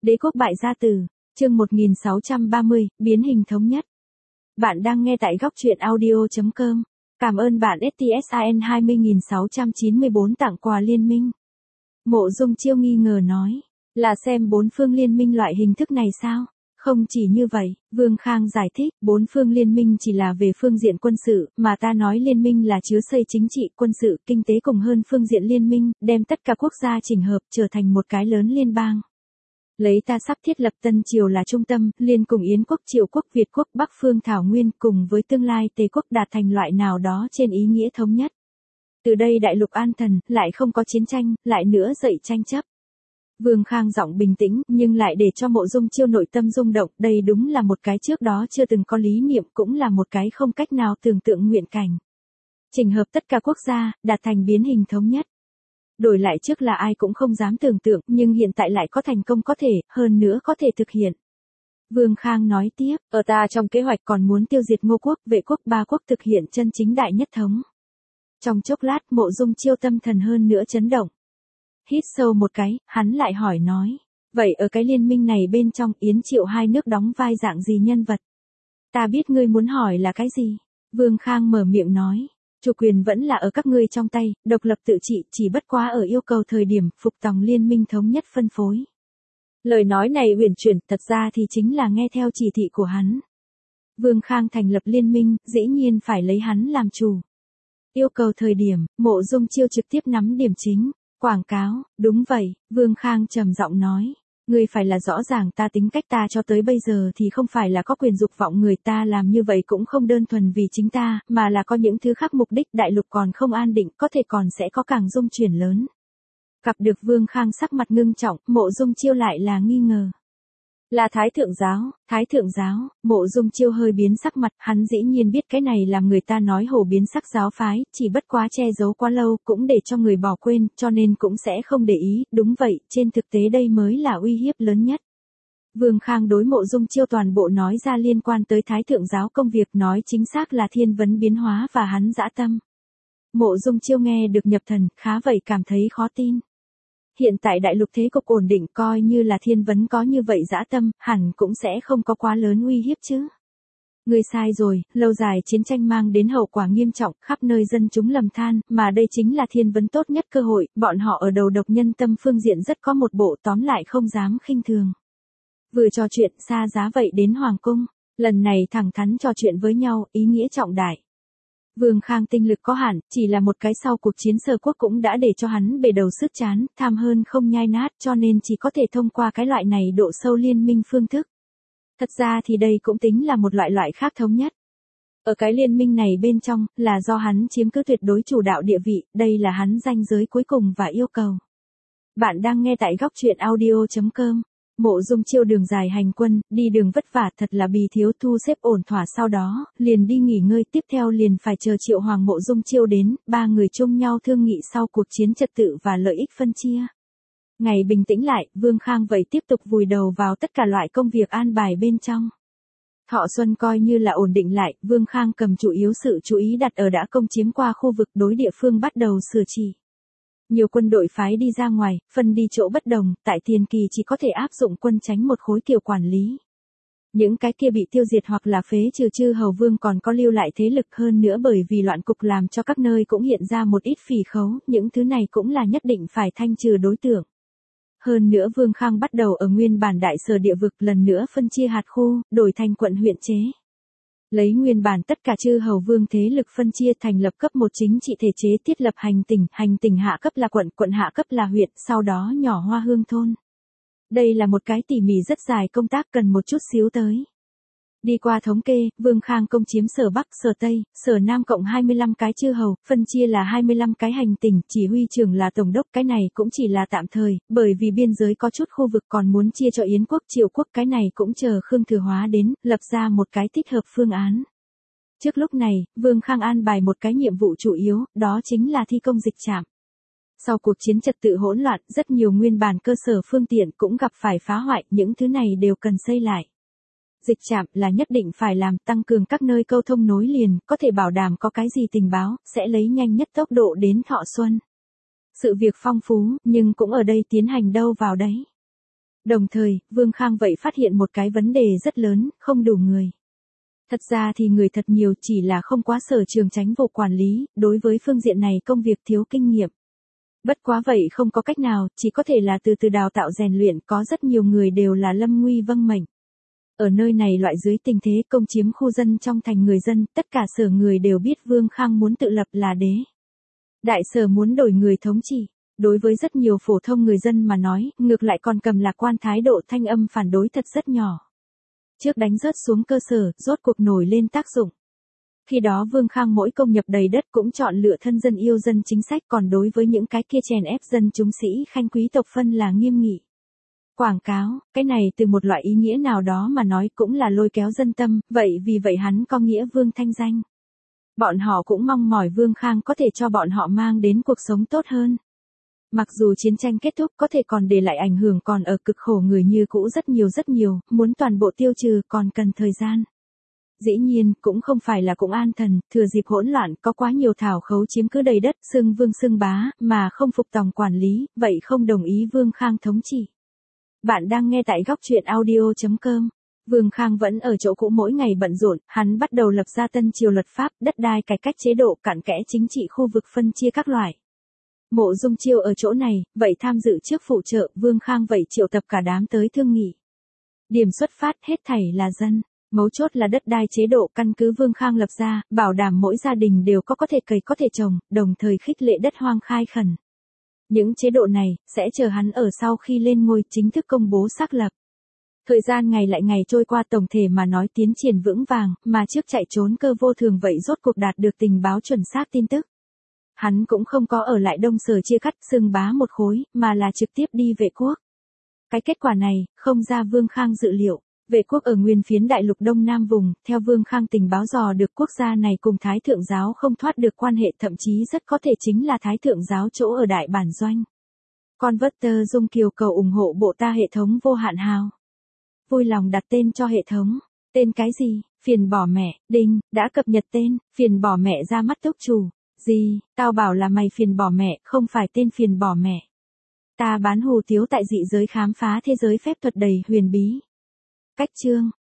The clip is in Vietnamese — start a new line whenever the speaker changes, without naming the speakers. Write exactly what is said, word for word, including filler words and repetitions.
Đế quốc bại gia tử, chương một nghìn sáu trăm ba mươi, biến hình thống nhất. Bạn đang nghe tại góc truyện audio chấm com. Cảm ơn bạn ét tê ét i en hai mươi nghìn sáu trăm chín mươi bốn tặng quà liên minh. Mộ Dung Chiêu nghi ngờ nói, là xem bốn phương liên minh loại hình thức này sao? Không chỉ như vậy, Vương Khang giải thích, bốn phương liên minh chỉ là về phương diện quân sự, mà ta nói liên minh là chứa xây chính trị, quân sự, kinh tế cùng hơn phương diện liên minh, đem tất cả quốc gia chỉnh hợp trở thành một cái lớn liên bang. Lấy ta sắp thiết lập Tân Triều là trung tâm, liên cùng Yến quốc, Triệu quốc, Việt quốc, Bắc phương Thảo Nguyên cùng với tương lai Tề quốc đạt thành loại nào đó trên ý nghĩa thống nhất. Từ đây đại lục an thần, lại không có chiến tranh, lại nữa dậy tranh chấp. Vương Khang giọng bình tĩnh, nhưng lại để cho Mộ Dung Chiêu nội tâm rung động, đây đúng là một cái trước đó chưa từng có lý niệm, cũng là một cái không cách nào tưởng tượng nguyện cảnh. Chỉnh hợp tất cả quốc gia, đạt thành biến hình thống nhất. Đổi lại trước là ai cũng không dám tưởng tượng, nhưng hiện tại lại có thành công có thể, hơn nữa có thể thực hiện. Vương Khang nói tiếp, ở ta trong kế hoạch còn muốn tiêu diệt Ngô quốc, Vệ quốc, Ba quốc thực hiện chân chính đại nhất thống. Trong chốc lát Mộ Dung Chiêu tâm thần hơn nữa chấn động. Hít sâu một cái, hắn lại hỏi nói, vậy ở cái liên minh này bên trong Yến Triệu hai nước đóng vai dạng gì nhân vật? Ta biết ngươi muốn hỏi là cái gì? Vương Khang mở miệng nói, chủ quyền vẫn là ở các ngươi trong tay, độc lập tự trị, chỉ bất quá ở yêu cầu thời điểm phục tòng liên minh thống nhất phân phối. Lời nói này uyển chuyển, thật ra thì chính là nghe theo chỉ thị của hắn. Vương Khang thành lập liên minh, dĩ nhiên phải lấy hắn làm chủ. Yêu cầu thời điểm, Mộ Dung Chiêu trực tiếp nắm điểm chính. Quảng cáo, đúng vậy, Vương Khang trầm giọng nói, ngươi phải là rõ ràng ta tính cách ta cho tới bây giờ thì không phải là có quyền dục vọng người ta làm như vậy cũng không đơn thuần vì chính ta, mà là có những thứ khác mục đích đại lục còn không an định, có thể còn sẽ có càng dung chuyển lớn. Gặp được Vương Khang sắc mặt ngưng trọng, Mộ Dung Chiêu lại là nghi ngờ. Là Thái Thượng Giáo, Thái Thượng Giáo, Mộ Dung Chiêu hơi biến sắc mặt, hắn dĩ nhiên biết cái này làm người ta nói hổ biến sắc giáo phái, chỉ bất quá che giấu quá lâu, cũng để cho người bỏ quên, cho nên cũng sẽ không để ý, đúng vậy, trên thực tế đây mới là uy hiếp lớn nhất. Vương Khang đối Mộ Dung Chiêu toàn bộ nói ra liên quan tới Thái Thượng Giáo công việc, nói chính xác là thiên vấn biến hóa và hắn dã tâm. Mộ Dung Chiêu nghe được nhập thần, khá vậy cảm thấy khó tin. Hiện tại đại lục thế cục ổn định, coi như là thiên vấn có như vậy dã tâm, hẳn cũng sẽ không có quá lớn uy hiếp chứ. Ngươi sai rồi, lâu dài chiến tranh mang đến hậu quả nghiêm trọng, khắp nơi dân chúng lầm than, mà đây chính là thiên vấn tốt nhất cơ hội, bọn họ ở đầu độc nhân tâm phương diện rất có một bộ, tóm lại không dám khinh thường. Vừa trò chuyện xa giá vậy đến Hoàng cung, lần này thẳng thắn trò chuyện với nhau, ý nghĩa trọng đại. Vương Khang tinh lực có hạn, chỉ là một cái sau cuộc chiến Sở quốc cũng đã để cho hắn bể đầu sứt chán, tham hơn không nhai nát, cho nên chỉ có thể thông qua cái loại này độ sâu liên minh phương thức. Thật ra thì đây cũng tính là một loại loại khác thống nhất. Ở cái liên minh này bên trong, là do hắn chiếm cứ tuyệt đối chủ đạo địa vị, đây là hắn ranh giới cuối cùng và yêu cầu. Bạn đang nghe tại góc truyện audio chấm com. Mộ Dung Chiêu đường dài hành quân, đi đường vất vả thật là bì thiếu thu xếp ổn thỏa, sau đó, liền đi nghỉ ngơi, tiếp theo liền phải chờ Triệu Hoàng Mộ Dung Chiêu đến, ba người chung nhau thương nghị sau cuộc chiến trật tự và lợi ích phân chia. Ngày bình tĩnh lại, Vương Khang vậy tiếp tục vùi đầu vào tất cả loại công việc an bài bên trong. Thọ Xuân coi như là ổn định lại, Vương Khang cầm chủ yếu sự chú ý đặt ở đã công chiếm qua khu vực đối địa phương bắt đầu sửa trị. Nhiều quân đội phái đi ra ngoài, phân đi chỗ bất đồng, tại tiền kỳ chỉ có thể áp dụng quân tránh một khối kiểu quản lý. Những cái kia bị tiêu diệt hoặc là phế trừ chư hầu vương còn có lưu lại thế lực hơn nữa, bởi vì loạn cục làm cho các nơi cũng hiện ra một ít phỉ khấu, những thứ này cũng là nhất định phải thanh trừ đối tượng. Hơn nữa Vương Khang bắt đầu ở nguyên bản đại sở địa vực lần nữa phân chia hạt khu, đổi thành quận huyện chế. Lấy nguyên bản tất cả chư hầu vương thế lực phân chia thành lập cấp một chính trị thể chế, thiết lập hành tỉnh, hành tỉnh hạ cấp là quận, quận hạ cấp là huyện, sau đó nhỏ Hoa Hương thôn. Đây là một cái tỉ mỉ rất dài công tác, cần một chút xíu tới. Đi qua thống kê, Vương Khang công chiếm Sở Bắc, Sở Tây, Sở Nam cộng hai mươi lăm cái chư hầu, phân chia là hai mươi lăm cái hành tỉnh, chỉ huy trưởng là tổng đốc, cái này cũng chỉ là tạm thời, bởi vì biên giới có chút khu vực còn muốn chia cho Yến quốc, Triệu quốc, cái này cũng chờ Khương Thừa Hóa đến, lập ra một cái thích hợp phương án. Trước lúc này, Vương Khang an bài một cái nhiệm vụ chủ yếu, đó chính là thi công dịch trạm. Sau cuộc chiến trật tự hỗn loạn, rất nhiều nguyên bản cơ sở phương tiện cũng gặp phải phá hoại, những thứ này đều cần xây lại. Dịch trạm là nhất định phải làm, tăng cường các nơi câu thông nối liền, có thể bảo đảm có cái gì tình báo, sẽ lấy nhanh nhất tốc độ đến Thọ Xuân. Sự việc phong phú, nhưng cũng ở đây tiến hành đâu vào đấy. Đồng thời, Vương Khang vậy phát hiện một cái vấn đề rất lớn, không đủ người. Thật ra thì người thật nhiều, chỉ là không quá sở trường tránh vụ quản lý, đối với phương diện này công việc thiếu kinh nghiệm. Bất quá vậy không có cách nào, chỉ có thể là từ từ đào tạo rèn luyện, có rất nhiều người đều là lâm nguy vâng mệnh. Ở nơi này loại dưới tình thế công chiếm khu dân trong thành người dân, tất cả sở người đều biết Vương Khang muốn tự lập là đế. Đại sở muốn đổi người thống trị. Đối với rất nhiều phổ thông người dân mà nói, ngược lại còn cầm lạc quan thái độ, thanh âm phản đối thật rất nhỏ. Trước đánh rớt xuống cơ sở, rốt cuộc nổi lên tác dụng. Khi đó Vương Khang mỗi công nhập đầy đất cũng chọn lựa thân dân yêu dân chính sách, còn đối với những cái kia chèn ép dân chúng sĩ khanh quý tộc phân là nghiêm nghị. Quảng cáo, cái này từ một loại ý nghĩa nào đó mà nói cũng là lôi kéo dân tâm, vậy vì vậy hắn có nghĩa Vương thanh danh. Bọn họ cũng mong mỏi Vương Khang có thể cho bọn họ mang đến cuộc sống tốt hơn. Mặc dù chiến tranh kết thúc có thể còn để lại ảnh hưởng còn ở cực khổ người như cũ rất nhiều rất nhiều, muốn toàn bộ tiêu trừ còn cần thời gian. Dĩ nhiên, cũng không phải là cũng an thần, thừa dịp hỗn loạn có quá nhiều thảo khấu chiếm cứ đầy đất, xưng vương xưng bá, mà không phục tòng quản lý, vậy không đồng ý Vương Khang thống trị. Bạn đang nghe tại góc truyện audio chấm com. Vương Khang vẫn ở chỗ cũ mỗi ngày bận rộn, hắn bắt đầu lập ra tân triều luật pháp, đất đai cải cách chế độ cặn kẽ chính trị khu vực phân chia các loại. Mộ Dung Chiêu ở chỗ này, vậy tham dự trước phụ trợ, Vương Khang vậy triệu tập cả đám tới thương nghị. Điểm xuất phát hết thảy là dân, mấu chốt là đất đai chế độ căn cứ Vương Khang lập ra, bảo đảm mỗi gia đình đều có có thể cày có thể trồng, đồng thời khích lệ đất hoang khai khẩn. Những chế độ này, sẽ chờ hắn ở sau khi lên ngôi chính thức công bố xác lập. Thời gian ngày lại ngày trôi qua tổng thể mà nói tiến triển vững vàng, mà trước chạy trốn cơ vô thường vậy rốt cuộc đạt được tình báo chuẩn xác tin tức. Hắn cũng không có ở lại Đông Sở chia cắt xưng bá một khối, mà là trực tiếp đi vệ quốc. Cái kết quả này, không ra Vương Khang dự liệu. Vệ quốc ở nguyên phiến đại lục Đông Nam vùng, theo Vương Khang tình báo dò được quốc gia này cùng Thái Thượng Giáo không thoát được quan hệ, thậm chí rất có thể chính là Thái Thượng Giáo chỗ ở đại bản doanh. Converter Dung Kiều cầu ủng hộ bộ ta hệ thống vô hạn hào. Vui lòng đặt tên cho hệ thống. Tên cái gì? Phiền bỏ mẹ, đinh, đã cập nhật tên, phiền bỏ mẹ ra mắt túc chủ. Gì, tao bảo là mày phiền bỏ mẹ, không phải tên phiền bỏ mẹ. Ta bán hủ tiếu tại dị giới khám phá thế giới phép thuật đầy huyền bí. Cách chương,